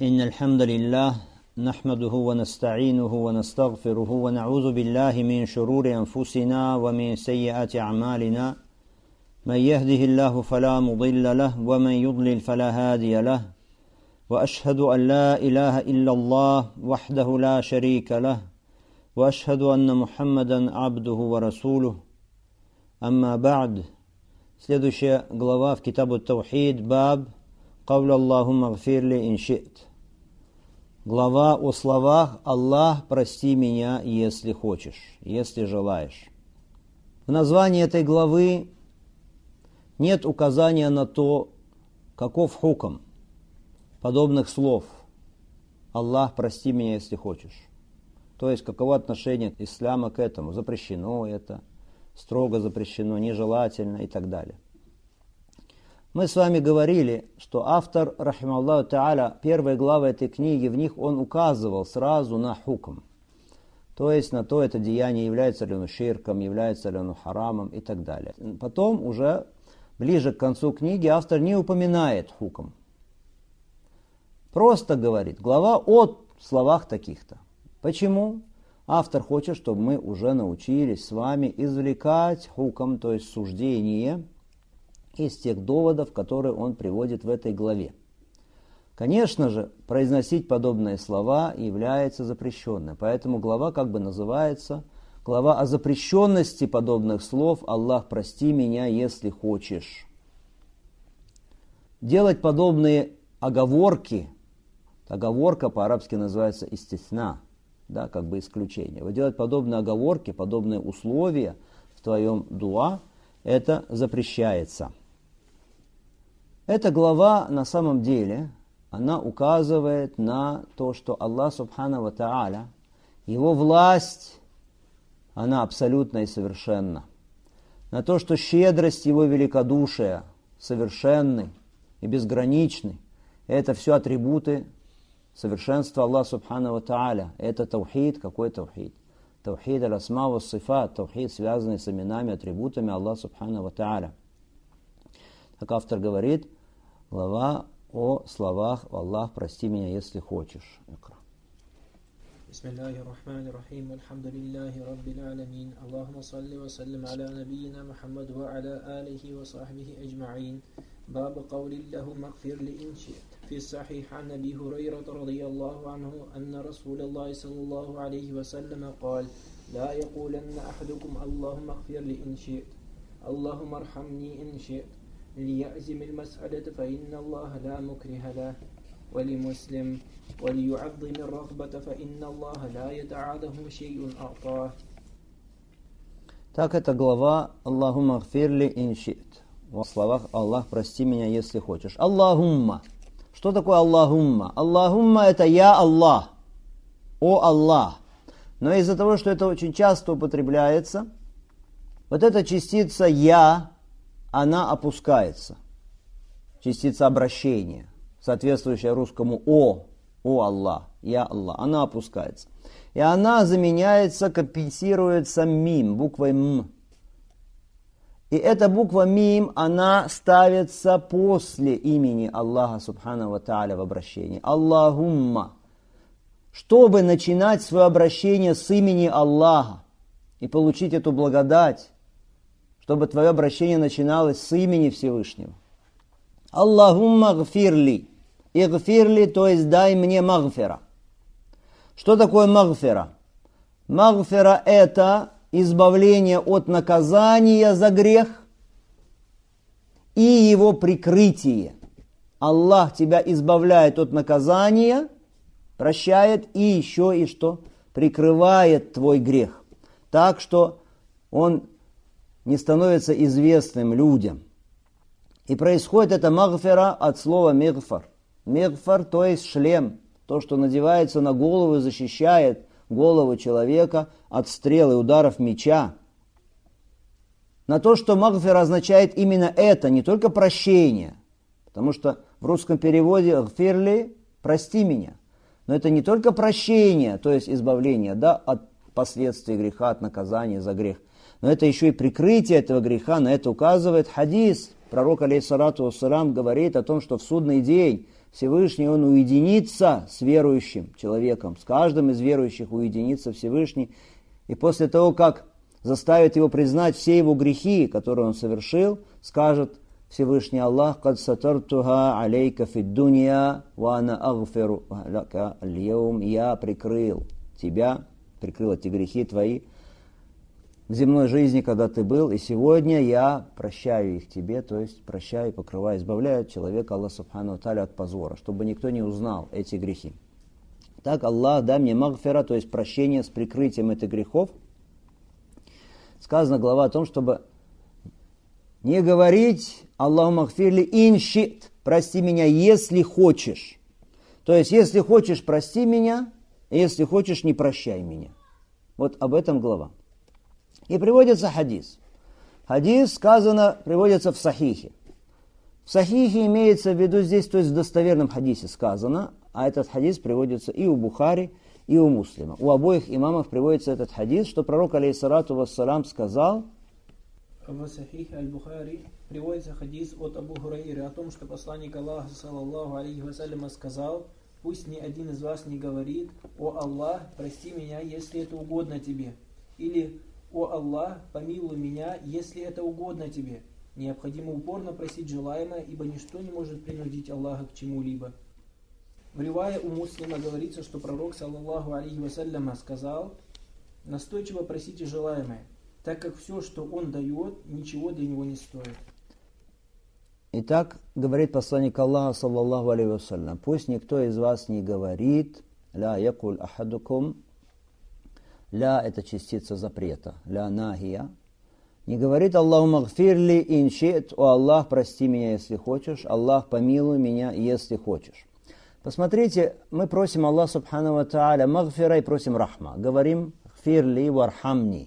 إن الحمد لله نحمده ونستعينه ونستغفره ونعوذ بالله من شرور أنفسنا ومن سيئات أعمالنا من يهده الله فلا مضل له ومن يضلل فلا هادي له وأشهد أن لا إله إلا الله وحده لا شريك له وأشهد أن محمدا عبده ورسوله أما بعد. Следующая глава в Китабу Таухид, баб «Кавл Аллахумма гфирли ин ши'т». Глава о словах «Аллах, прости меня, если хочешь, если желаешь». В названии этой главы нет указания на то, каков хукм подобных слов «Аллах, прости меня, если хочешь». То есть, каково отношение ислама к этому, запрещено это, строго запрещено, нежелательно и так далее. Мы с вами говорили, что автор, рахималлаху та'аля, первые главы этой книги, в них он указывал сразу на хукм. То есть на то, это деяние, является ли оно ширком, является ли оно харамом и так далее. Потом уже ближе к концу книги автор не упоминает хукм. Просто говорит, глава о словах таких-то. Почему? Автор хочет, чтобы мы уже научились с вами извлекать хукм, то есть суждение, из тех доводов, которые он приводит в этой главе. Конечно же, произносить подобные слова является запрещенным, поэтому глава как бы называется глава о запрещенности подобных слов «Аллах, прости меня, если хочешь». Делать подобные оговорки, оговорка по-арабски называется истисна, да, как бы исключение. Вот делать подобные оговорки, подобные условия в твоем дуа, это запрещается. Эта глава на самом деле, она указывает на то, что Аллах Субхану ва Тааля, Его власть, она абсолютна и совершенна. На то, что щедрость Его великодушия совершенны и безграничны. Это все атрибуты совершенства Аллаха Субхану ва Тааля. Это таухид. Какой таухид? Таухид аль-асма ва сифат. Таухид, связанный с именами, атрибутами Аллаха Субхану ва Тааля. Как автор говорит, глава о словах «Аллах, прости меня, если хочешь». Бисмиллахир-рахманир-рахим. Альхамдулиллахи раббил алямин. Аллахумма салли ва саллим аля набийина Мухаммад ва аля алихи ва сахбихи аджмаин. باب قول اللهم اغفر لي إن شئت. في الصحيح عن أبي هريرة رضي الله عنه أن رسول الله صلى الله عليه وسلم قال: لا يقولن أحدكم اللهم اغفر لي إن شئت، اللهم ارحمني إن شئت، ليعزم المسألة فإن الله لا مكره له. ولمسلم: وليعظم الرغبة فإن الله لا يتعاده شيء أعطاه. Так это глава «Аллахумма гфирли ин ши'т». В словах «Аллах, прости меня, если хочешь». Аллахумма. Что такое Аллахумма? Аллахумма – это «Я Аллах». «О Аллах». Но из-за того, что это очень часто употребляется, вот эта частица «Я», она опускается. Частица обращения, соответствующая русскому «О Аллах», «Я Аллах», она опускается. И она заменяется, компенсируется мим, буквой «М». И эта буква «Мим», она ставится после имени Аллаха Субхану ва Тааля в обращении. Аллахумма. Чтобы начинать свое обращение с имени Аллаха и получить эту благодать, чтобы твое обращение начиналось с имени Всевышнего. Аллахумма гфирли. И гфирли, то есть дай мне магфира. Что такое магфира? Магфира – это избавление от наказания за грех и его прикрытие. Аллах тебя избавляет от наказания, прощает и еще и что? Прикрывает твой грех. Так что он не становится известным людям. И происходит это магфира от слова мигфар. Мигфар, то есть шлем, то, что надевается на голову и защищает голову человека от стрел и ударов меча. На то, что магфир означает именно это, не только прощение, потому что в русском переводе «гфирли» – «прости меня». Но это не только прощение, то есть избавление, да, от последствий греха, от наказания за грех, но это еще и прикрытие этого греха. На это указывает хадис. Пророк, алейхиссалату вассалам, говорит о том, что в судный день Всевышний, Он уединится с верующим человеком, с каждым из верующих уединится Всевышний. И после того, как заставит его признать все его грехи, которые он совершил, скажет Всевышний Аллах: «Кад сатартуха алейка фид дунья, ва ана агфиру лака аль-яум». Я прикрыл тебя, прикрыл эти грехи твои в земной жизни, когда ты был, и сегодня я прощаю их тебе, то есть прощаю, покрываю, избавляю человека, Аллах Субхану Тааля, от позора, чтобы никто не узнал эти грехи. Так Аллах, дай мне магфира, то есть прощение с прикрытием этих грехов. Сказана глава о том, чтобы не говорить Аллаху магфирли иншит, прости меня, если хочешь. То есть, если хочешь, прости меня, если хочешь, не прощай меня. Вот об этом глава. И приводится хадис. Хадис, сказано, приводится в сахихе. В сахихе имеется в виду здесь, то есть в достоверном хадисе сказано, а этот хадис приводится и у Бухари, и у Муслима. У обоих имамов приводится этот хадис, что пророк, алейхиссалату вассалам, сказал: в Сахихе Аль-Бухари приводится хадис от Абу Хурайры о том, что посланник Аллаха, саллаллаху алейхи вассаляма, сказал: пусть ни один из вас не говорит: «О Аллах, прости меня, если это угодно тебе», или «О Аллах, помилуй меня, если это угодно тебе». Необходимо упорно просить желаемое, ибо ничто не может принудить Аллаха к чему-либо. В ривае у Муслима говорится, что пророк, саллаллаху алейхи вассаляма, сказал: настойчиво просите желаемое, так как все, что он дает, ничего для него не стоит. Итак, говорит посланник Аллаха, саллаллаху алейхи вассалям: пусть никто из вас не говорит «ля якуль ахадукум». «Ля» – это частица запрета. «Ля нахия». Не говорит «Аллаху магфирли иншит», «О Аллах, прости меня, если хочешь», «Аллах, помилуй меня, если хочешь». Посмотрите, мы просим Аллах Субхану ва Тааля магфира и просим рахма. Говорим «Гфирли вархамни».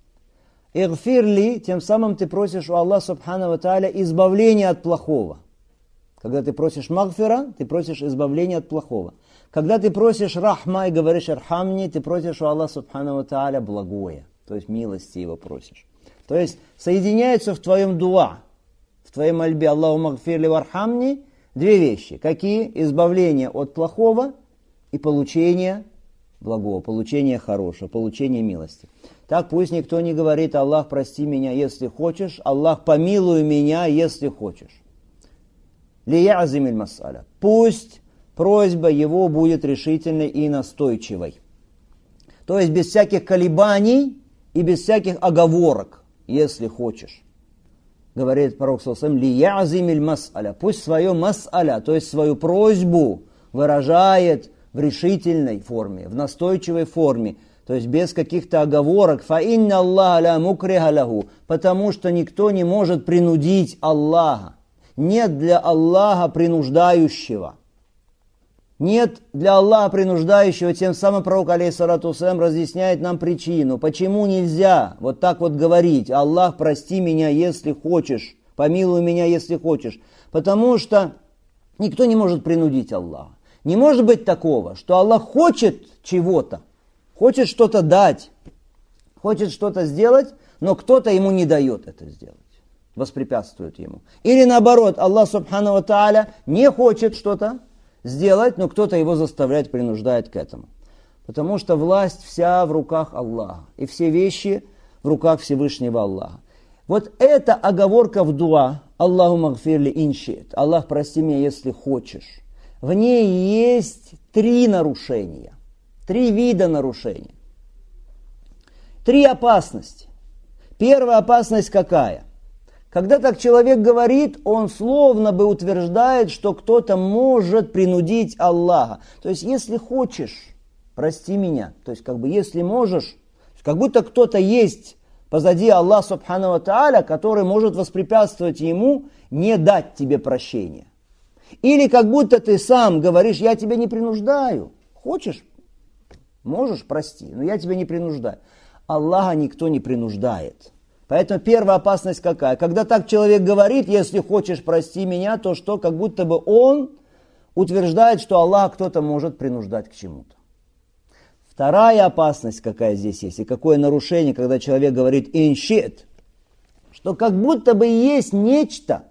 «Игфирли», тем самым ты просишь у Аллаха Субхану ва Тааля избавления от плохого. Когда ты просишь магфира, ты просишь избавления от плохого. Когда ты просишь рахма и говоришь архамни, ты просишь у Аллаха Субхану ва Тааля благое, то есть милости его просишь. То есть соединяются в твоем дуа, в твоей мольбе Аллаху магфирли вархамни две вещи. Какие? Избавление от плохого и получение благого, получение хорошего, получение милости. Так пусть никто не говорит «Аллах, прости меня, если хочешь», «Аллах, помилуй меня, если хочешь». Лиязимиль мас'аля. Пусть просьба его будет решительной и настойчивой. То есть без всяких колебаний и без всяких оговорок, если хочешь. Говорит пророк саллаллаху алейхи ва саллям: «Лиязимиль мас'аля». Пусть свою мас'аля, то есть свою просьбу, выражает в решительной форме, в настойчивой форме, то есть без каких-то оговорок. «Фа инна Аллаха ля мукриха лаху», потому что никто не может принудить Аллаха. Нет для Аллаха принуждающего. Нет для Аллаха принуждающего, тем самым пророк, алейхиссалату вассалям, разъясняет нам причину, почему нельзя вот так вот говорить: «Аллах, прости меня, если хочешь, помилуй меня, если хочешь». Потому что никто не может принудить Аллаха. Не может быть такого, что Аллах хочет чего-то, хочет что-то дать, хочет что-то сделать, но кто-то ему не дает это сделать, воспрепятствует ему. Или наоборот, Аллах Субхану ва Тааля не хочет что-то сделать, но кто-то его заставляет, принуждает к этому. Потому что власть вся в руках Аллаха, и все вещи в руках Всевышнего Аллаха. Вот эта оговорка в дуа «Аллаху магфирли иншит», «Аллах, прости меня, если хочешь», в ней есть 3 нарушения, 3 вида нарушений, 3 опасности. Первая опасность какая? Когда так человек говорит, он словно бы утверждает, что кто-то может принудить Аллаха. То есть, если хочешь, прости меня. То есть, если можешь, как будто кто-то есть позади Аллаха Субхану ва Тааля, который может воспрепятствовать ему не дать тебе прощения. Или как будто ты сам говоришь: я тебя не принуждаю. Хочешь, можешь, прости, но я тебя не принуждаю. Аллаха никто не принуждает. Поэтому первая опасность какая? Когда так человек говорит: если хочешь, прости меня, то что? Как будто бы он утверждает, что Аллах кто-то может принуждать к чему-то. Вторая опасность какая здесь есть, и какое нарушение, когда человек говорит иншит, что как будто бы есть нечто,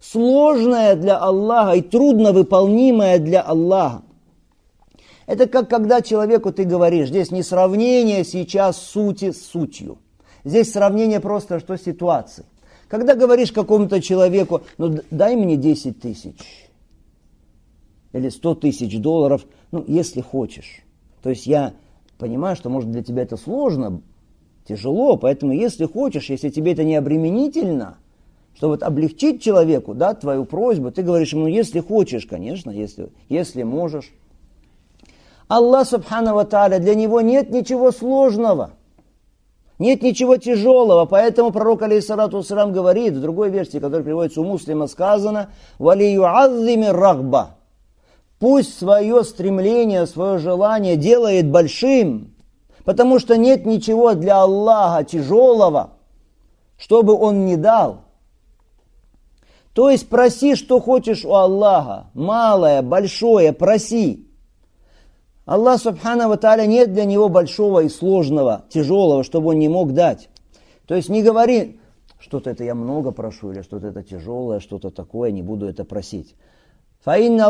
сложное для Аллаха и трудновыполнимое для Аллаха. Это как когда человеку ты говоришь, здесь не сравнение сейчас сути с сутью. Здесь сравнение просто что ситуации. Когда говоришь какому-то человеку, ну дай мне 10 тысяч или 100 тысяч долларов, ну если хочешь. То есть я понимаю, что может для тебя это сложно, тяжело, поэтому если хочешь, если тебе это не обременительно, чтобы вот облегчить человеку, да, твою просьбу, ты говоришь ему, если хочешь, конечно, если можешь. Аллах, субхану ва тааля, для него нет ничего сложного, нет ничего тяжелого, поэтому пророк, алейхиссалату вассалям, говорит, в другой версии, которая приводится у Муслима, сказано, «Валиюаззими рагба». Пусть свое стремление, свое желание делает большим, потому что нет ничего для Аллаха тяжелого, чтобы Он не дал. То есть проси, что хочешь у Аллаха, малое, большое, проси. Аллах, субхану ва тааля, нет для него большого и сложного, тяжелого, чтобы он не мог дать. То есть не говори, что-то это я много прошу, или что-то это тяжелое, что-то такое, не буду это просить. Для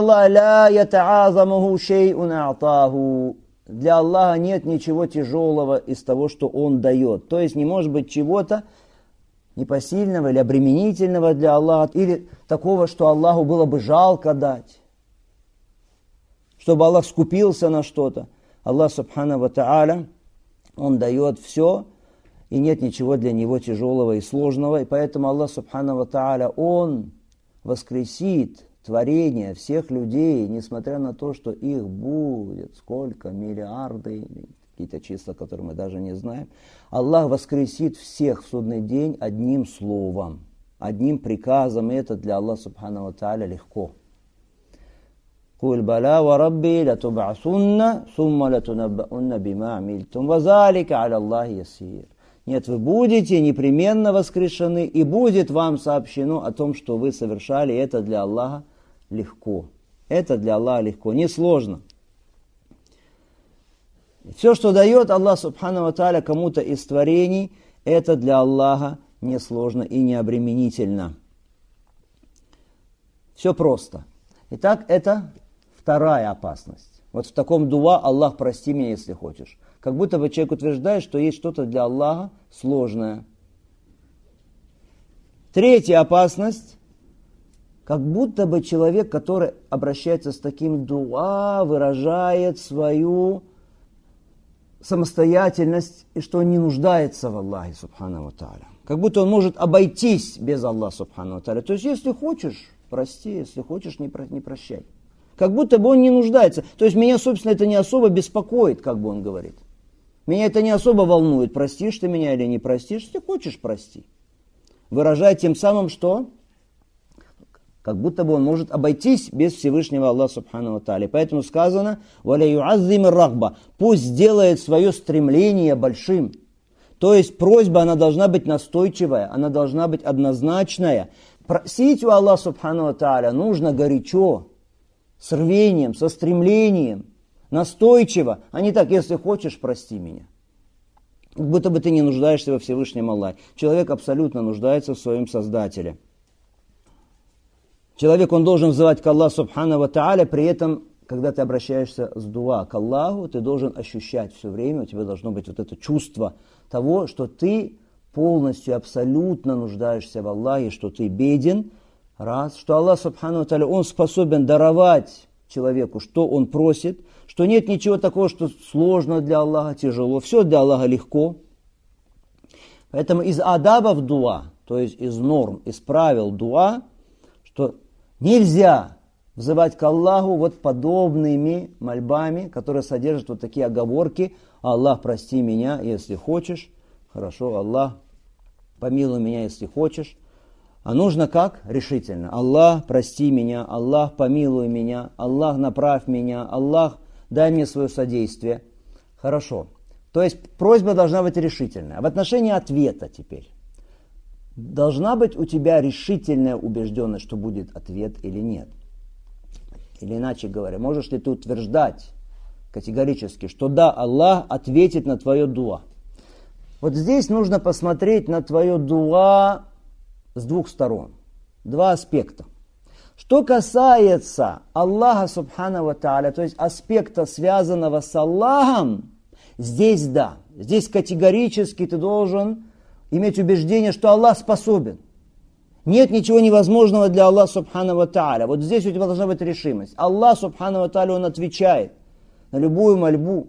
Аллаха нет ничего тяжелого из того, что Он дает. То есть не может быть чего-то непосильного или обременительного для Аллаха, или такого, что Аллаху было бы жалко дать, чтобы Аллах скупился на что-то. Аллах, субхану ва тааля, Он дает все, и нет ничего для Него тяжелого и сложного. И поэтому Аллах, субхану ва тааля, Он воскресит творение всех людей, несмотря на то, что их будет сколько, миллиарды, какие-то числа, которые мы даже не знаем. Аллах воскресит всех в судный день одним словом, одним приказом, и это для Аллаха, субхану ва тааля, легко. «Куль бала ва рабби латуб'асунна, сумма латунаббаунна бима амильтум, ва залика аля Аллахи ясир». Нет, вы будете непременно воскрешены, и будет вам сообщено о том, что вы совершали. Это для Аллаха легко. Это для Аллаха легко, не сложно. Все, что дает Аллах, субхану ва тааля, кому-то из творений, это для Аллаха не сложно и не обременительно. Все просто. Итак, это вторая опасность. Вот в таком дуа Аллах, прости меня, если хочешь. Как будто бы человек утверждает, что есть что-то для Аллаха сложное. Третья опасность. Как будто бы человек, который обращается с таким дуа, выражает свою самостоятельность и что он не нуждается в Аллахе, субхану ва тааля. Как будто он может обойтись без Аллаха, субхану ва тааля. То есть, если хочешь, прости, если хочешь, не прощай. Как будто бы он не нуждается. То есть, меня, собственно, это не особо беспокоит, как бы он говорит. Меня это не особо волнует, простишь ты меня или не простишь, если хочешь, прости. Выражая тем самым, что? Как будто бы он может обойтись без Всевышнего Аллаха, субхану ва тааля. Поэтому сказано, «Валя юаззими рагба», пусть сделает свое стремление большим. То есть просьба, она должна быть настойчивая, она должна быть однозначная. Просить у Аллаха, субхану ва тааля, нужно горячо, с рвением, со стремлением, настойчиво, а не так, если хочешь, прости меня. Как будто бы ты не нуждаешься во Всевышнем Аллахе. Человек абсолютно нуждается в своем Создателе. Человек, он должен взывать к Аллаху, субхану ва тааля, при этом, когда ты обращаешься с дуа к Аллаху, ты должен ощущать все время, у тебя должно быть вот это чувство того, что ты полностью, абсолютно нуждаешься в Аллахе, что ты беден, раз, что Аллах, субхану ва тааля, Он способен даровать человеку, что он просит, что нет ничего такого, что сложно для Аллаха, тяжело, все для Аллаха легко. Поэтому из адабов дуа, то есть из норм, из правил дуа, что нельзя взывать к Аллаху вот подобными мольбами, которые содержат вот такие оговорки. Аллах, прости меня, если хочешь. Хорошо, Аллах, помилуй меня, если хочешь. А нужно как? Решительно. Аллах, прости меня, Аллах, помилуй меня, Аллах, направь меня, Аллах, дай мне свое содействие. Хорошо. То есть просьба должна быть решительная. В отношении ответа теперь. Должна быть у тебя решительная убежденность, что будет ответ или нет. Или иначе говоря, можешь ли ты утверждать категорически, что да, Аллах ответит на твое дуа. Вот здесь нужно посмотреть на твое дуа с двух сторон. Два аспекта. Что касается Аллаха Субхану ва Тааля, то есть аспекта, связанного с Аллахом, здесь да, здесь категорически ты должен иметь убеждение, что Аллах способен. Нет ничего невозможного для Аллаха Субхану ва Тааля. Вот здесь у тебя должна быть решимость. Аллах Субхану ва Тааля, Он отвечает на любую мольбу.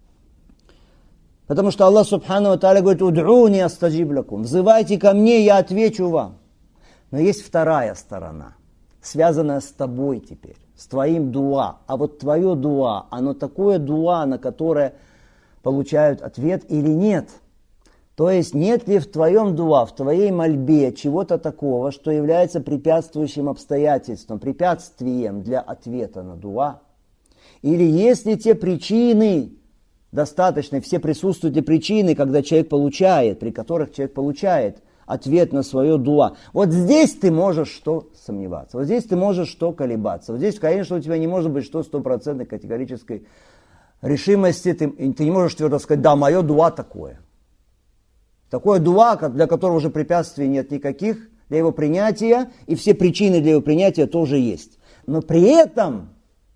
Потому что Аллах Субхану ва Тааля говорит: «Уд'уни астаджиб лакум». Взывайте ко мне, я отвечу вам. Но есть вторая сторона, связанная с тобой теперь, с твоим дуа. А вот твое дуа, оно такое дуа, на которое получают ответ или нет? То есть нет ли в твоем дуа, в твоей мольбе чего-то такого, что является препятствующим обстоятельством, препятствием для ответа на дуа? Или есть ли те причины достаточные, все присутствуют ли причины, когда человек получает, при которых человек получает ответ на свое дуа? Вот здесь ты можешь что сомневаться, вот здесь ты можешь что колебаться. Вот здесь, конечно, у тебя не может быть что стопроцентной категорической решимости. Ты не можешь твердо сказать: да, мое дуа такое. Такое дуа, для которого уже препятствий нет никаких для его принятия, и все причины для его принятия тоже есть. Но при этом,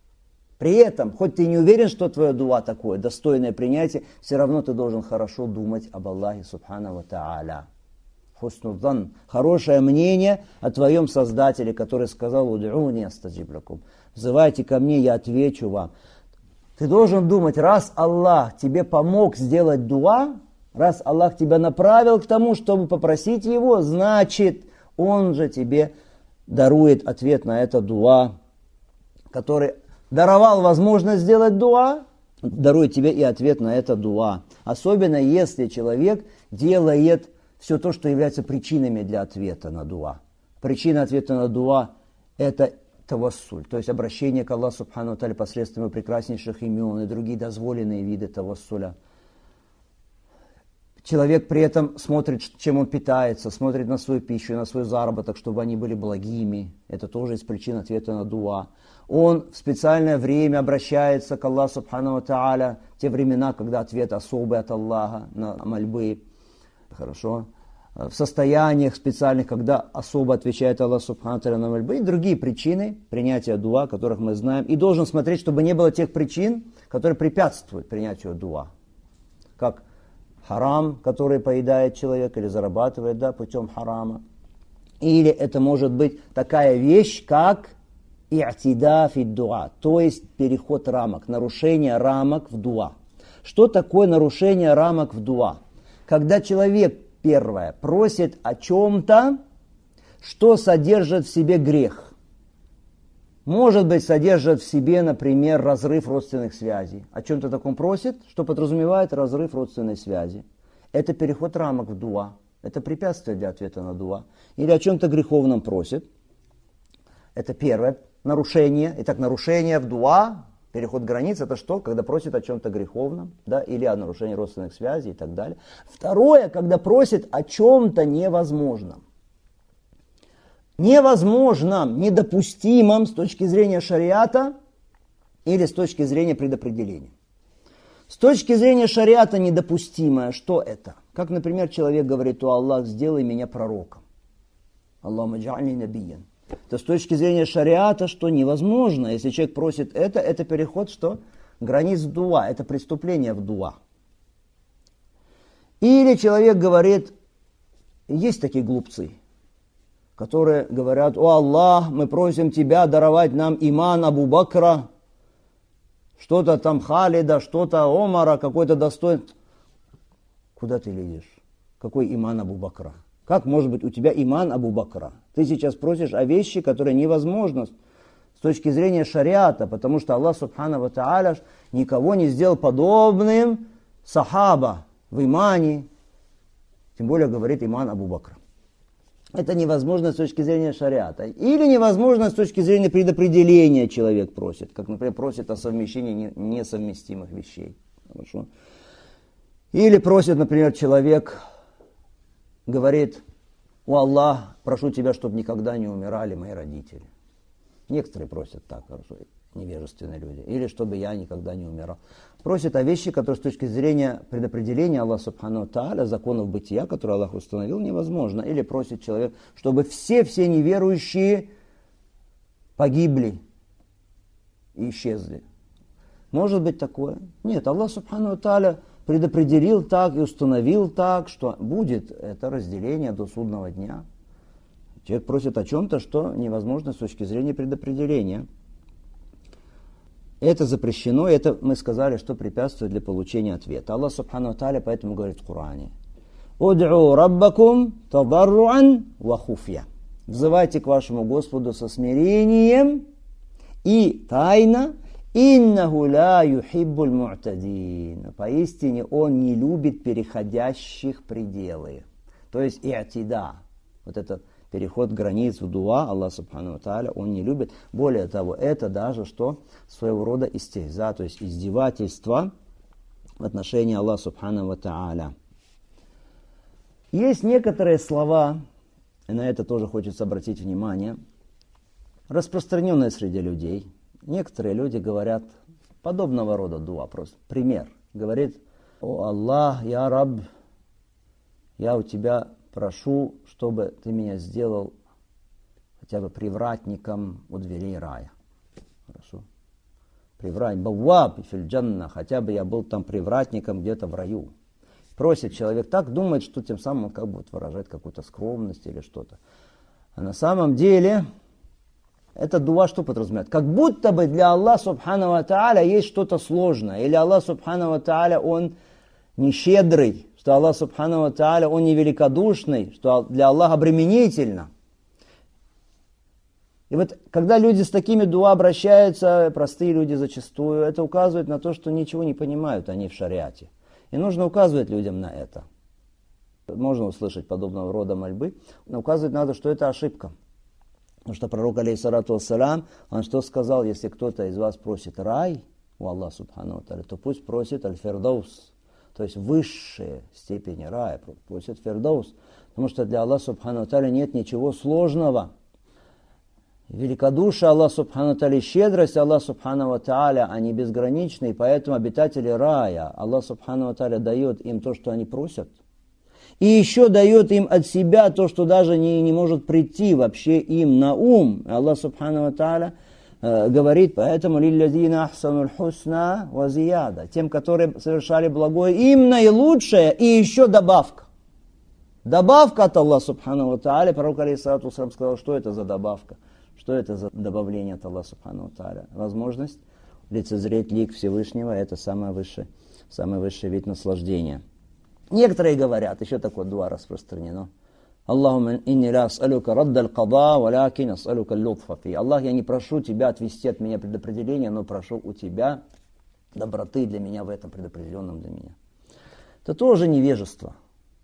хоть ты не уверен, что твое дуа такое, достойное принятия, все равно ты должен хорошо думать об Аллахе Субхану ва Тааля. Хуснуддан, хорошее мнение о твоем Создателе, который сказал: «Уд'уни астаджиб лакум». Взывайте ко мне, я отвечу вам. Ты должен думать, раз Аллах тебе помог сделать дуа, раз Аллах тебя направил к тому, чтобы попросить Его, значит, Он же тебе дарует ответ на это дуа, который даровал возможность сделать дуа, дарует тебе и ответ на это дуа. Особенно если человек делает все то, что является причинами для ответа на дуа. Причина ответа на дуа – это тавассуль, то есть обращение к Аллаху Субхану ва Тааля посредством прекраснейших имен и другие дозволенные виды тавассуля. Человек при этом смотрит, чем он питается, смотрит на свою пищу, на свой заработок, чтобы они были благими. Это тоже из причин ответа на дуа. Он в специальное время обращается к Аллаху Субхану ва Тааля, те времена, когда ответ особый от Аллаха на мольбы. Хорошо. В состояниях специальных, когда особо отвечает Аллах Субхану ва Тааля на мольбы. И другие причины принятия дуа, которых мы знаем. И должен смотреть, чтобы не было тех причин, которые препятствуют принятию дуа. Как харам, который поедает человек или зарабатывает путем харама. Или это может быть такая вещь, как и'тида фи дуа, то есть переход рамок, нарушение рамок в дуа. Что такое нарушение рамок в дуа? Когда человек, первое, просит о чем-то, что содержит в себе грех. Может быть, содержит в себе, например, разрыв родственных связей. О чем-то таком просит, что подразумевает разрыв родственной связи. Это переход рамок в дуа. Это препятствие для ответа на дуа. Или о чем-то греховном просит. Это первое нарушение. Итак, нарушение в дуа, переход границ, это что? Когда просит о чем-то греховном, или о нарушении родственных связей и так далее. Второе, когда просит о чем-то невозможном. Невозможном, недопустимом с точки зрения шариата или с точки зрения предопределения. С точки зрения шариата недопустимое, что это? Как, например, человек говорит: «О Аллах, сделай меня пророком». Аллахумма джа'альни набиян. То с точки зрения шариата, что невозможно. Если человек просит это переход, что? Границ в дуа, это преступление в дуа. Или человек говорит, есть такие глупцы, которые говорят: «О Аллах, мы просим Тебя даровать нам иман Абу Бакра, что-то там Халида, что-то Омара, какой-то достоинство». Куда ты лезешь? Какой иман Абу Бакра? Как может быть у тебя иман Абу Бакра? Ты сейчас просишь о вещи, которые невозможны с точки зрения шариата, потому что Аллах Субхану ва Тааля никого не сделал подобным сахаба в имане, тем более говорит иман Абу Бакра. Это невозможно с точки зрения шариата. Или невозможно с точки зрения предопределения человек просит. Как, например, просит о совмещении несовместимых вещей. Хорошо. Или просит, например, человек, говорит: «О Аллах, прошу Тебя, чтобы никогда не умирали мои родители». Некоторые просят так, хорошо. невежественные люди, или чтобы я никогда не умирал. Просит о вещи, которые с точки зрения предопределения Аллаха Субхану Тааля, законов бытия, которые Аллах установил, невозможно. Или просит человек, чтобы все неверующие погибли и исчезли. Может быть такое? Нет, Аллах Субхану Тааля предопределил так и установил так, что будет это разделение до судного дня. Человек просит о чем-то, что невозможно с точки зрения предопределения. Это запрещено, это мы сказали, что препятствует для получения ответа. Аллах Субхану Тааля поэтому говорит в Коране: «Уд'у раббакум тадарруан ва хуфья». Взывайте к вашему Господу со смирением и тайно. «Иннаху ла юхиббуль му'тадин». Поистине Он не любит переходящих пределы. То есть и'тида. Вот этот переход границ в дуа, Аллах Субхану Тааля, Он не любит. Более того, это даже что своего рода истихза, то есть издевательство в отношении Аллаха Субхану Тааля. Есть некоторые слова, и на это тоже хочется обратить внимание, распространенные среди людей. Некоторые люди говорят подобного рода дуа. Просто пример. Говорит: «О Аллах, я Раб, я у тебя прошу, чтобы ты меня сделал хотя бы привратником у дверей рая». Хорошо. Привратник. Бавваб фил джанна. Хотя бы я был там привратником где-то в раю. Просит человек так, думает, что тем самым он как бы выражает какую-то скромность или что-то. А на самом деле это дуа что подразумевает? Как будто бы для Аллаха Субхану ва Тааля есть что-то сложное. Или Аллах Субхану ва Тааля, Он не щедрый, что Аллах Субхану ва Тааля, Он не великодушный, что для Аллаха обременительно. И вот когда люди с такими дуа обращаются, простые люди зачастую, это указывает на то, что ничего не понимают они в шариате. И нужно указывать людям на это. Можно услышать подобного рода мольбы, но указывать надо, что это ошибка. Потому что пророк, алейхиссалату вассалям, он что сказал: если кто-то из вас просит рай у Аллаха Субхану Тааля, то пусть просит аль-фирдаус, то есть высшие степени рая, просит фирдаус. Потому что для Аллаха Субхану Тааля нет ничего сложного. Великодушие Аллаха Субхану Тааля, щедрость Аллаха Субхану Тааля, они безграничны, и поэтому обитатели рая, Аллах Субхану Тааля дает им то, что они просят. И еще дает им от себя то, что даже не может прийти вообще им на ум. Аллах Субхану Тааля говорит: поэтому лиллязина ахсануль хусна ва зияда. Тем, которые совершали благое, им наилучшее и еще добавка. Добавка от Аллаха Субхану Тааля. Пророк алейхиссалату вассалям сказал, что это за добавка. Что это за добавление от Аллаха Субхану Тааля? Возможность лицезреть лик Всевышнего — это самый высший вид наслаждения. Некоторые говорят, еще такое дуа распространено: Аллахумма инни ла ас'алука раддаль када, валякин ас'алука лютфа фи. Аллах, я не прошу тебя отвести от меня предопределение, но прошу у тебя доброты для меня в этом предопределенном для меня. Это тоже невежество.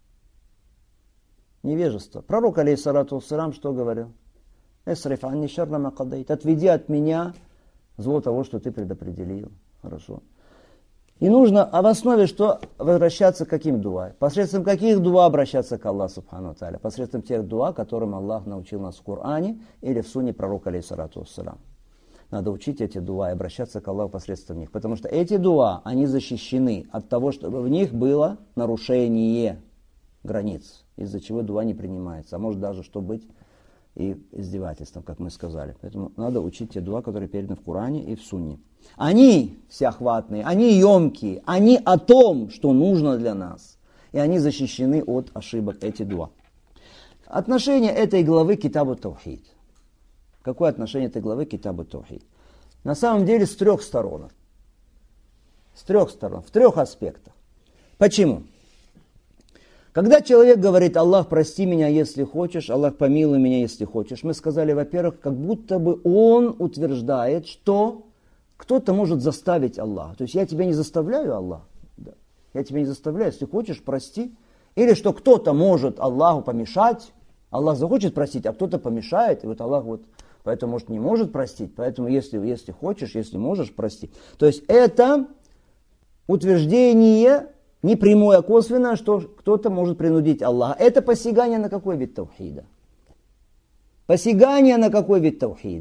Невежество. Пророк, алейхиссалату вассалям, что говорил? Эсриф анни шарра ма кадайт. Отведи от меня зло того, что ты предопределил. Хорошо. И нужно в основе что? Возвращаться к каким дуа? Посредством каких дуа обращаться к Аллаху Субхану Тааля? Посредством тех дуа, которым Аллах научил нас в Коране или в сунне пророка, алейхиссалату вассалям. Надо учить эти дуа и обращаться к Аллаху посредством них. Потому что эти дуа, они защищены от того, чтобы в них было нарушение границ, из-за чего дуа не принимается. А может даже что быть и издевательством, как мы сказали. Поэтому надо учить те дуа, которые переданы в Коране и в сунне. Они всеохватные, они емкие, они о том, что нужно для нас. И они защищены от ошибок, эти дуа. Отношение этой главы к Китабу Таухид. Какое отношение этой главы к Китабу Таухид? На самом деле с трех сторон. С трех сторон, в трех аспектах. Почему? Когда человек говорит: Аллах, прости меня, если хочешь, Аллах, помилуй меня, если хочешь, мы сказали, во-первых, как будто бы он утверждает, что кто-то может заставить Аллаха. То есть я тебя не заставляю, Аллах. Да. Я тебя не заставляю, если хочешь, прости. Или что кто-то может Аллаху помешать. Аллах захочет простить, а кто-то помешает. И вот Аллах вот поэтому, может, не может простить. Поэтому если хочешь, если можешь, прости. То есть это утверждение не прямое, а косвенное, что кто-то может принудить Аллаха. Это посягание на какой вид таухида? Посягание на какой вид таухида?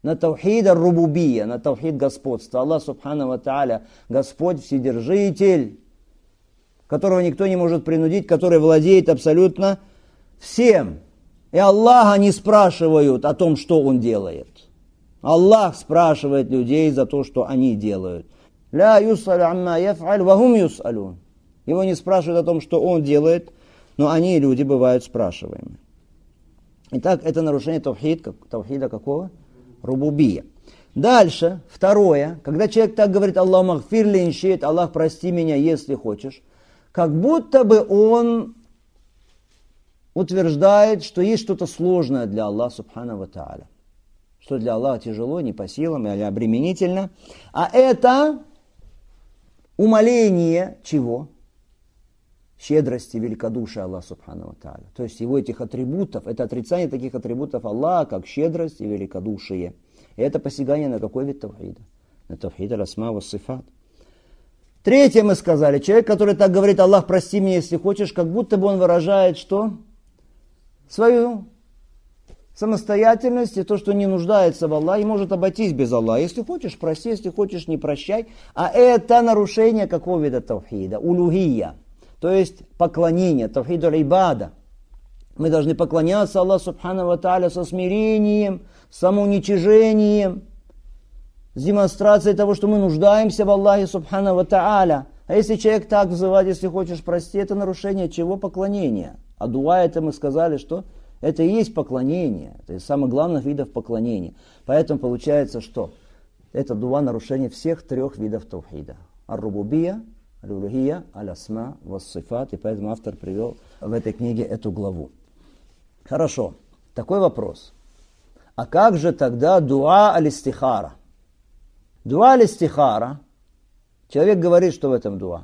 на тавхид ар-рубубия, на тавхид господства. Аллах субхану ва тааля, Господь Вседержитель, которого никто не может принудить, который владеет абсолютно всем. И Аллаха не спрашивают о том, что Он делает. Аллах спрашивает людей за то, что они делают. Ля юсалю амма яф'аль ва хум юсалюн. Его не спрашивают о том, что Он делает, но они, люди, бывают спрашиваемы. Итак, это нарушение тавхида какого? Рубубия. Дальше, второе, когда человек так говорит: Аллах магфир ли иншит, Аллах прости меня, если хочешь, как будто бы он утверждает, что есть что-то сложное для Аллаха субхану ва тааля. Что для Аллаха тяжело, не по силам или обременительно. А это умаление чего? Щедрости, великодушия Аллаха субхану ва тааля. То есть его этих атрибутов, это отрицание таких атрибутов Аллаха, как щедрость и великодушие. И это посягание на какой вид тавхида? На тавхид аль-асма ва сифат. Третье мы сказали, человек, который так говорит: Аллах, прости меня, если хочешь, как будто бы он выражает что? Свою самостоятельность и то, что не нуждается в Аллахе, и может обойтись без Аллаха. Если хочешь, прости, если хочешь, не прощай. А это нарушение какого вида тавхида? Улухия. То есть поклонение, тавхид аль-ибада. Мы должны поклоняться Аллаху субхану ва тааля со смирением, самоуничижением, с демонстрацией того, что мы нуждаемся в Аллахе субхану ва тааля. А если человек так взывает: если хочешь, прости, это нарушение чего? Поклонения. А дуа, это мы сказали, что это и есть поклонение. Это из самых главных видов поклонения. Поэтому получается, что это дуа нарушение всех трех видов тавхида. Ар-рубубия, аль-улухия, аль-асма ва-сифат. И поэтому автор привел в этой книге эту главу. Хорошо. Такой вопрос. А как же тогда дуа аль-истихара? Дуа аль-истихара. Человек говорит, что в этом дуа.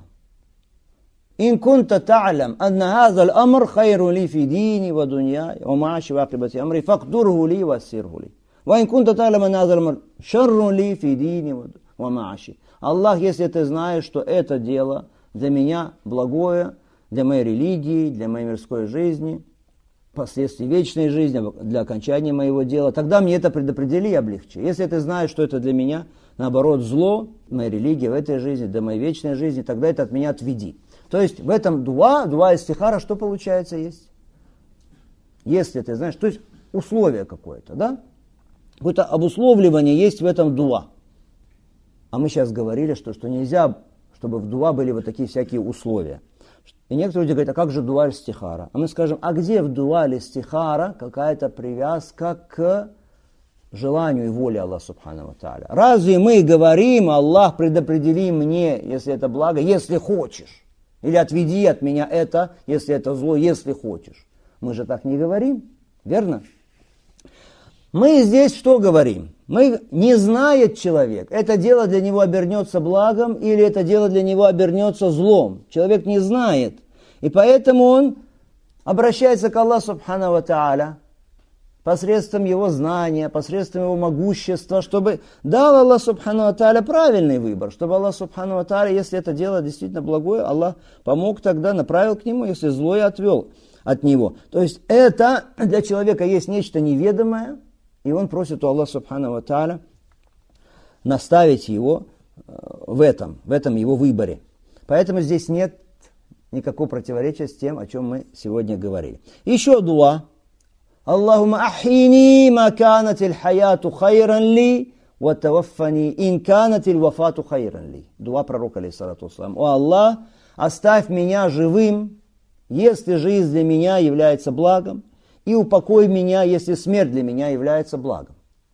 «Ин кунта та'лям анна хаза аль-амр хайру ли фи дини ва дуньяй ва мааши ва акибати амри факдурху ли ва ассирху ли. Ва ин кунта та'лям анна хаза аль-амр шарру ли фи дини ва мааши». Аллах, если ты знаешь, что это дело для меня благое, для моей религии, для моей мирской жизни, последствий вечной жизни, для окончания моего дела, тогда мне это предопредели и облегчи. Если ты знаешь, что это для меня, наоборот, зло, моей религии, в этой жизни, для моей вечной жизни, тогда это от меня отведи. То есть в этом дуа истихара, что получается есть? Если ты знаешь, то есть условие какое-то, да? Какое-то обусловливание есть в этом дуа. А мы сейчас говорили, что нельзя, чтобы в дуа были вот такие всякие условия. И некоторые люди говорят: а как же дуа аль-истихара? А мы скажем: а где в дуа аль-истихара какая-то привязка к желанию и воле Аллаха субхану ва тааля? Разве мы говорим: Аллах, предопредели мне, если это благо, если хочешь? Или отведи от меня это, если это зло, если хочешь? Мы же так не говорим, верно? Мы здесь что говорим? Мы, не знает человек, это дело для него обернется благом или это дело для него обернется злом. Человек не знает. И поэтому он обращается к Аллаху субхану ва тааля посредством его знания, посредством его могущества, чтобы дал Аллах субхану ва тааля правильный выбор, чтобы Аллах субхану ва тааля, если это дело действительно благое, Аллах помог тогда, направил к нему, если злое, отвел от него. То есть это для человека есть нечто неведомое, и он просит у Аллаха субхану ва тааля наставить его в этом его выборе. Поэтому здесь нет никакого противоречия с тем, о чем мы сегодня говорили. Еще дуа. Аллахумма ахини ма канатил хаяту хайран ли, ва таваффани ин канатил вафату хайран ли. Дуа пророка, алейхиссалату вассалам. О Аллах, оставь меня живым, если жизнь для меня является благом, и упокой меня, если смерть для меня является благом.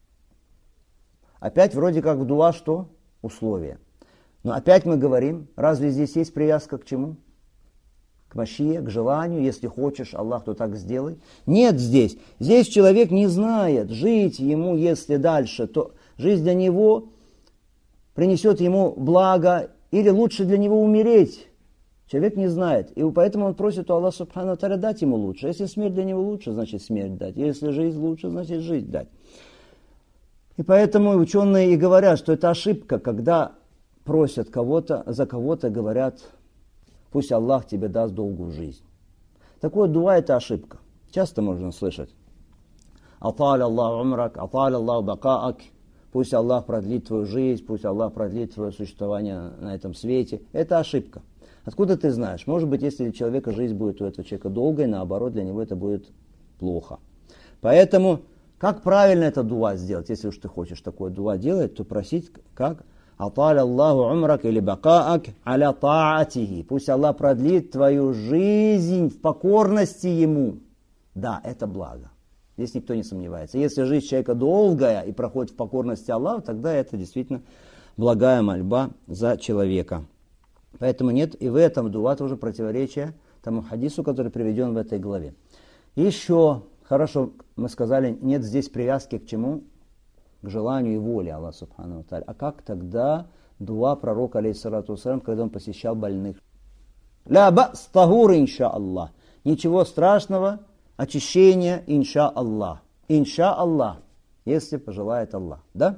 Опять вроде как в дуа что? Условия. Но опять мы говорим, разве здесь есть привязка к чему? К машие, к желанию, если хочешь, Аллах, то так сделай. Нет здесь. Здесь человек не знает, жить ему, если дальше, то жизнь для него принесет ему благо, или лучше для него умереть. Человек не знает. И поэтому он просит у Аллаха субхану ва тааля дать ему лучше. Если смерть для него лучше, значит смерть дать. Если жизнь лучше, значит жизнь дать. И поэтому ученые и говорят, что это ошибка, когда просят кого-то, за кого-то говорят: пусть Аллах тебе даст долгую жизнь. Такое дуа — это ошибка. Часто можно слышать. аталя Аллах умрак, аталя Аллах бакаак, пусть Аллах продлит твою жизнь, пусть Аллах продлит твое существование на этом свете. Это ошибка. Откуда ты знаешь? Может быть, если у человека жизнь будет у этого человека долгой, наоборот, для него это будет плохо. Поэтому, как правильно это дуа сделать? Если уж ты хочешь такое дуа делать, то просить как? Аталя Аллаху умрак или бакаак аля таатихи. Пусть Аллах продлит твою жизнь в покорности Ему. Да, это благо. Здесь никто не сомневается. Если жизнь человека долгая и проходит в покорности Аллаху, тогда это действительно благая мольба за человека. Поэтому нет и в этом дуа тоже противоречия тому хадису, который приведен в этой главе. Еще, хорошо, мы сказали, нет здесь привязки к чему? К желанию и воле Аллаха Субхану ва Тааля. А как тогда дуа пророка, алейхиссалату вассалям, когда он посещал больных? Ля ба'с тахур, инша Аллах. Ничего страшного, очищение, инша Аллах. Инша Аллах, если пожелает Аллах. Да?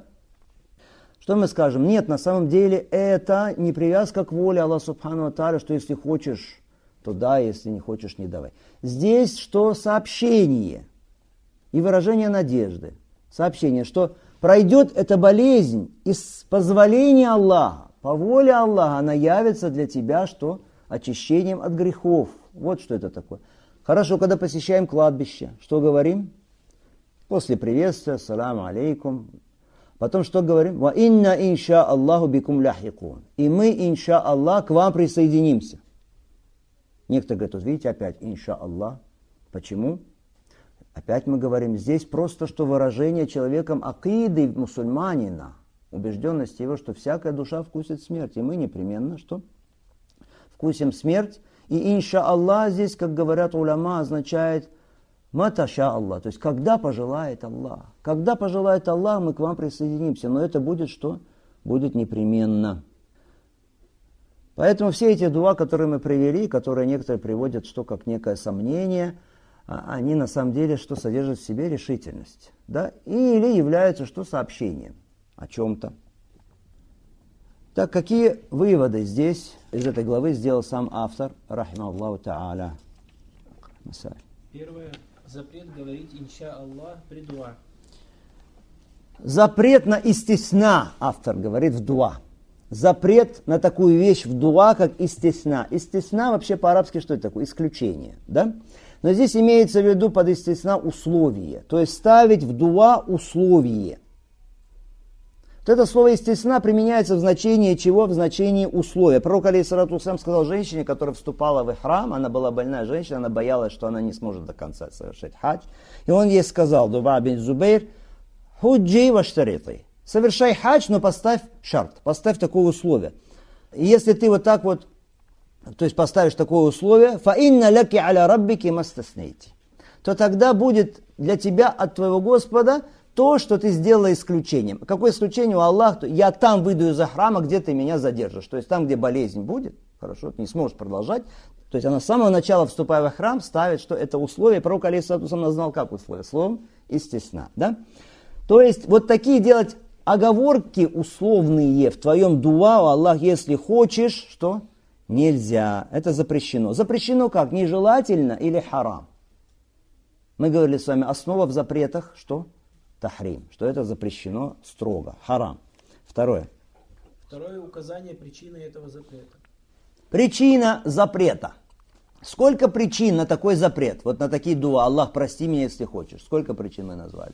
Что мы скажем? Нет, на самом деле это не привязка к воле Аллаха Субхану ва Тааля, что если хочешь, то да, если не хочешь, не давай. Здесь что? Сообщение и выражение надежды. Сообщение, что пройдет эта болезнь, и с позволения Аллаха, по воле Аллаха, она явится для тебя, что? Очищением от грехов. Вот что это такое. Хорошо, когда посещаем кладбище, что говорим? После приветствия, салам алейкум. Потом что говорим? Ва инна инша Аллаху бикум ляхикун. И мы, инша Аллах, к вам присоединимся. Некоторые говорят, вот видите, опять инша Аллах. Почему? Опять мы говорим, здесь просто что выражение человеком акиды мусульманина, убежденности его, что всякая душа вкусит смерть. И мы непременно что? Вкусим смерть. И инша Аллах здесь, как говорят уляма, означает маташа Аллах. То есть, когда пожелает Аллах. Когда пожелает Аллах, мы к вам присоединимся. Но это будет что? Будет непременно. Поэтому все эти дуа, которые мы привели, которые некоторые приводят, что как некое сомнение, они на самом деле что содержат в себе решительность, да? Или являются что сообщением о чем-то. Так, какие выводы здесь из этой главы сделал сам автор, рахимахуллаху та'аля? Первое. Запрет говорить инша Аллах при дуа. Запрет на истисна, автор говорит, в дуа. Запрет на такую вещь в дуа, как истисна. Истисна вообще по-арабски что это такое? Исключение, да? Но здесь имеется в виду под истисна условие. То есть ставить в дуа условие. Вот это слово истисна применяется в значении чего? В значении условия. Пророк, алейхиссалату вассалям, сказал женщине, которая вступала в ихрам, она была больная женщина, она боялась, что она не сможет до конца совершить хадж. И он ей сказал, Дуба бин Зубейр, худжи ваштариты. Совершай хадж, но поставь шарт, поставь такое условие. И если ты вот так вот, то есть поставишь такое условие, фаинна ляки аля раббики мастаснейти, то тогда будет для тебя от твоего Господа то, что ты сделала исключением. Какое исключение у Аллаха? Я там выйду из храма, где ты меня задержишь. То есть там, где болезнь будет, хорошо, ты не сможешь продолжать. То есть она с самого начала, вступая в храм, ставит, что это условие. Пророк, алейхиссалату вассалям, назвал как условие? Словом истисна. Да? То есть вот такие делать оговорки условные в твоем дуа, Аллах, если хочешь, что? Нельзя. Это запрещено. Запрещено как? Нежелательно или харам? Мы говорили с вами, основа в запретах, что? Тахрим. Что это запрещено строго. Харам. Второе. Второе указание причины этого запрета. Причина запрета. Сколько причин на такой запрет? Вот на такие дуа. Аллах, прости меня, если хочешь. Сколько причин мы назвали?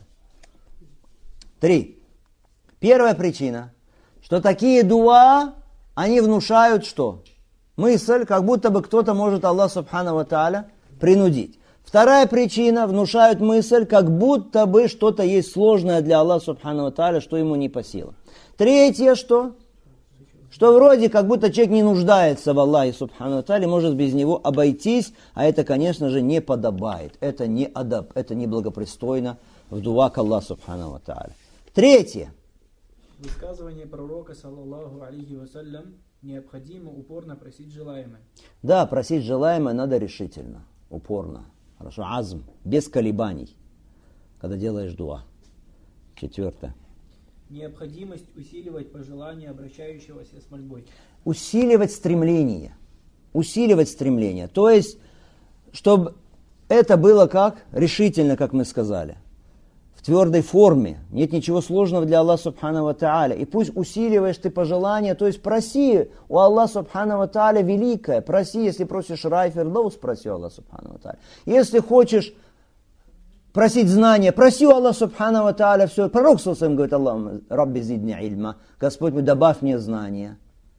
3. Первая причина, что такие дуа, они внушают что? Мысль, как будто бы кто-то может Аллах Субхану ва Тааля принудить. Вторая причина, внушают мысль, как будто бы что-то есть сложное для Аллаха Субхану ва Тааля, что ему не по силам. Третье, что? Что вроде как будто человек не нуждается в Аллахе Субхану ва Тааля, может без него обойтись, а это, конечно же, не подобает. Это не адаб, это не благопристойно в дуа к Аллаху Субхану ва Тааля. Третье. Высказывание пророка, саллаллаху алейхи вассалям, необходимо упорно просить желаемое. Да, просить желаемое надо решительно, упорно. Хорошо, азм, без колебаний, когда делаешь дуа. 4. Необходимость усиливать пожелания обращающегося с мольбой. Усиливать стремление. Усиливать стремление. То есть, чтобы это было как? Решительно, как мы сказали. в твердой форме. Нет ничего сложного для Аллаха Субхану ва Тааля. И пусть усиливаешь ты пожелания, то есть проси у Аллаха Субхану ва Тааля великое. Проси, если просишь рай фирдаус, проси у Аллаха Субхану ва Тааля. Если хочешь просить знания, проси у Аллаха Субхану ва Тааля все. Пророк Саусам говорит: Аллаху Рабби зидни ильма. Господь мой, добавь мне знания.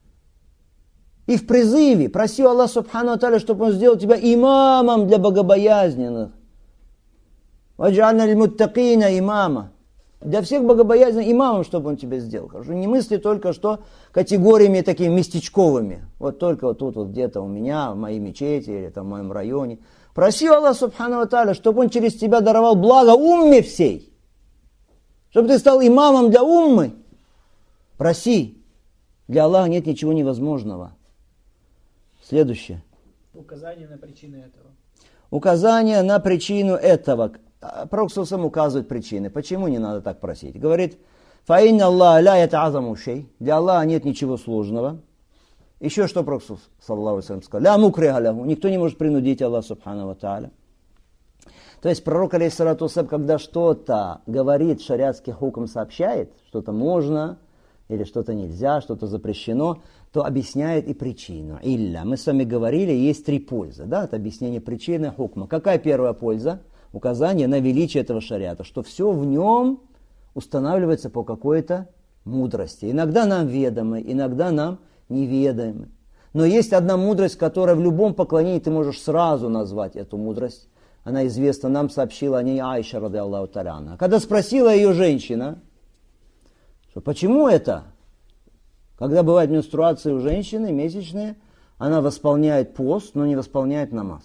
И в призыве проси у Аллаха Субхану ва Тааля, чтобы Он сделал тебя имамом для богобоязненных. «Вадж'альна лиль-муттакина имама». Для всех богобоязненных имамом, чтобы Он тебя сделал. Хорошо? Не мысли только что категориями такими местечковыми. Вот только вот тут вот где-то у меня, в моей мечети или там в моем районе. Проси у Аллаха Субхану ва Тааля, чтобы Он через тебя даровал благо умме всей. Чтобы ты стал имамом для уммы. Проси. Для Аллаха нет ничего невозможного. Следующее. Указание на причины этого. Указание на причину этого. Пророк сам указывает причины. Почему не надо так просить? Говорит: «Фаинна Аллах ля ята'азаму шей». Для Аллаха нет ничего сложного. Еще что Пророк саллаллаху алейхи ва саллям сказал: «Ля мукриха лаху». Никто не может принудить Аллаха Субхану ва Тааля. То есть пророк, алейхиссалату вассалям, когда что-то говорит, шариатский хукм сообщает, что-то можно или что-то нельзя, что-то запрещено, то объясняет и причину. Илля. Мы с вами говорили, есть три пользы. Да, это объяснение причины хукма. Какая первая польза? Указание на величие этого шариата, что все в нем устанавливается по какой-то мудрости. Иногда нам ведомы, иногда нам неведомы. Но есть одна мудрость, которая в любом поклонении ты можешь сразу назвать эту мудрость. Она известна, нам сообщила о ней Аиша, ради Аллаху та'аля анха. Когда спросила ее женщина, что почему это? Когда бывают менструации у женщины, месячные, она восполняет пост, но не восполняет намаз.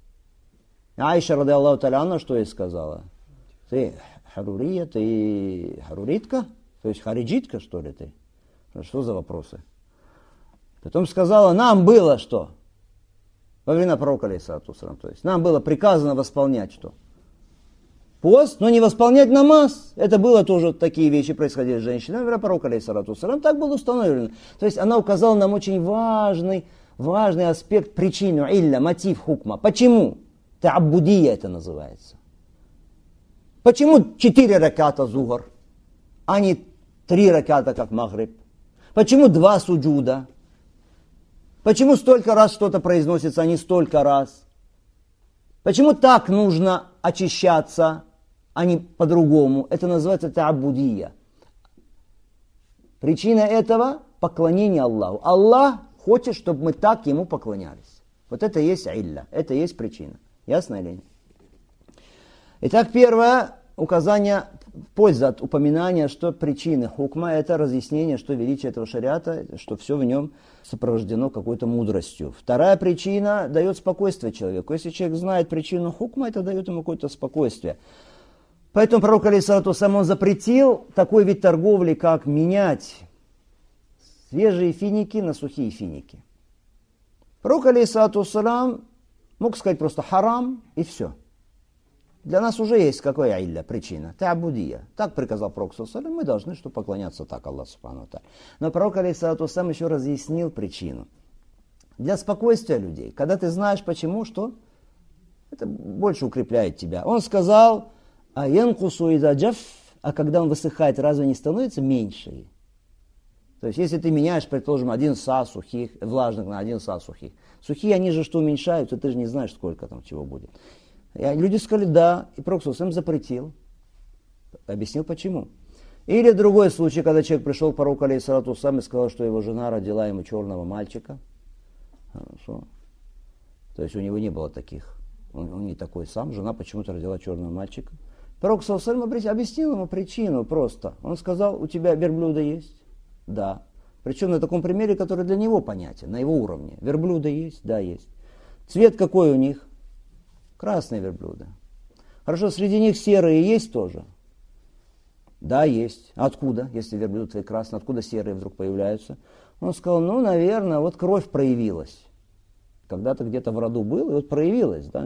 Аиша, ради Аллаху та'аля анха, что ей сказала? Ты харурия, ты харуритка? То есть хариджитка, что ли ты? Что за вопросы? Потом сказала: нам было что? Во время пророка, алейхиссалату вассалям, то есть нам было приказано восполнять что? Пост, но не восполнять намаз. Это было тоже, такие вещи происходили с женщиной. Во время пророка, алейхиссалату вассалям, так было установлено. То есть она указала нам очень важный аспект, причину, илля, мотив хукма. Почему? Та'аббудия это называется. Почему 4 раката зухр, а не 3 раката, как магриб? Почему 2 суджуда? Почему столько раз что-то произносится, а не столько раз? Почему так нужно очищаться, а не по-другому? Это называется та'аббудия. Причина этого – поклонение Аллаху. Аллах хочет, чтобы мы так Ему поклонялись. Вот это есть илля, это есть причина. Ясно или нет? Итак, первое указание, польза от упоминания, что причины хукма – это разъяснение, что величие этого шариата, что все в нем сопровождено какой-то мудростью. Вторая причина дает спокойствие человеку. Если человек знает причину хукма, это дает ему какое-то спокойствие. Поэтому пророк, алейхиссалату вассалям, он запретил такой вид торговли, как менять свежие финики на сухие финики. Пророк, алейхиссалату вассалям, мог сказать просто харам и все. Для нас уже есть какая илля, причина. Та'абудия. Так приказал пророк, мы должны что поклоняться так Аллаху субхану ва тааля. Но пророк, алейхиссалату вассалям, еще разъяснил причину. Для спокойствия людей. Когда ты знаешь почему, что это больше укрепляет тебя. Он сказал: а янкусу иза джаф, а когда он высыхает, разве не становится меньше? То есть, если ты меняешь, предположим, 1 са сухих, влажных на 1 са сухих. Сухие, они же что уменьшаются, ты же не знаешь, сколько там чего будет. И люди сказали: да, и пророк сам запретил. Объяснил почему. Или другой случай, когда человек пришел к пророку, алейхиссалату вассалям, и сказал, что его жена родила ему черного мальчика. Хорошо. То есть у него не было таких. Он не такой сам, жена почему-то родила черного мальчика. Пророк саллаллаху алейхи объяснил ему причину просто. Он сказал: у тебя верблюда есть? Да. Причем на таком примере, который для него понятен, на его уровне. Верблюда есть? Да, есть. Цвет какой у них? Красные верблюда. Хорошо, среди них серые есть тоже? Да, есть. Откуда, если верблюд твои красные, откуда серые вдруг появляются? Он сказал: наверное, вот кровь проявилась. Когда-то где-то в роду был, и вот проявилась. Да?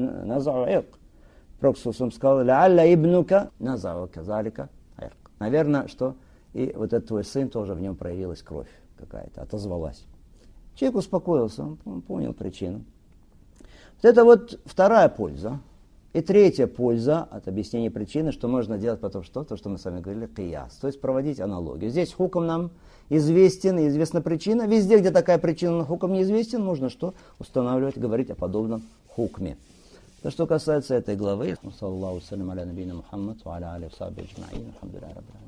Пророк сказал: «Ла'алля ибнука назава казалика». Наверное, что и вот этот твой сын тоже в нем проявилась кровь какая-то, отозвалась. Человек успокоился, он понял причину. Вот это вот вторая польза. И третья польза от объяснения причины, что можно делать потом что? То, что мы с вами говорили, кияс. То есть проводить аналогию. Здесь хукм нам известен, и известна причина. Везде, где такая причина, хукм неизвестен, нужно что? Устанавливать, говорить о подобном хукме. То, что касается этой главы, саллаллаху салям аля набийна Мухаммад, ва аля алихи ва сахбихи аджмаин, алхамдулиллахи раббил аламин.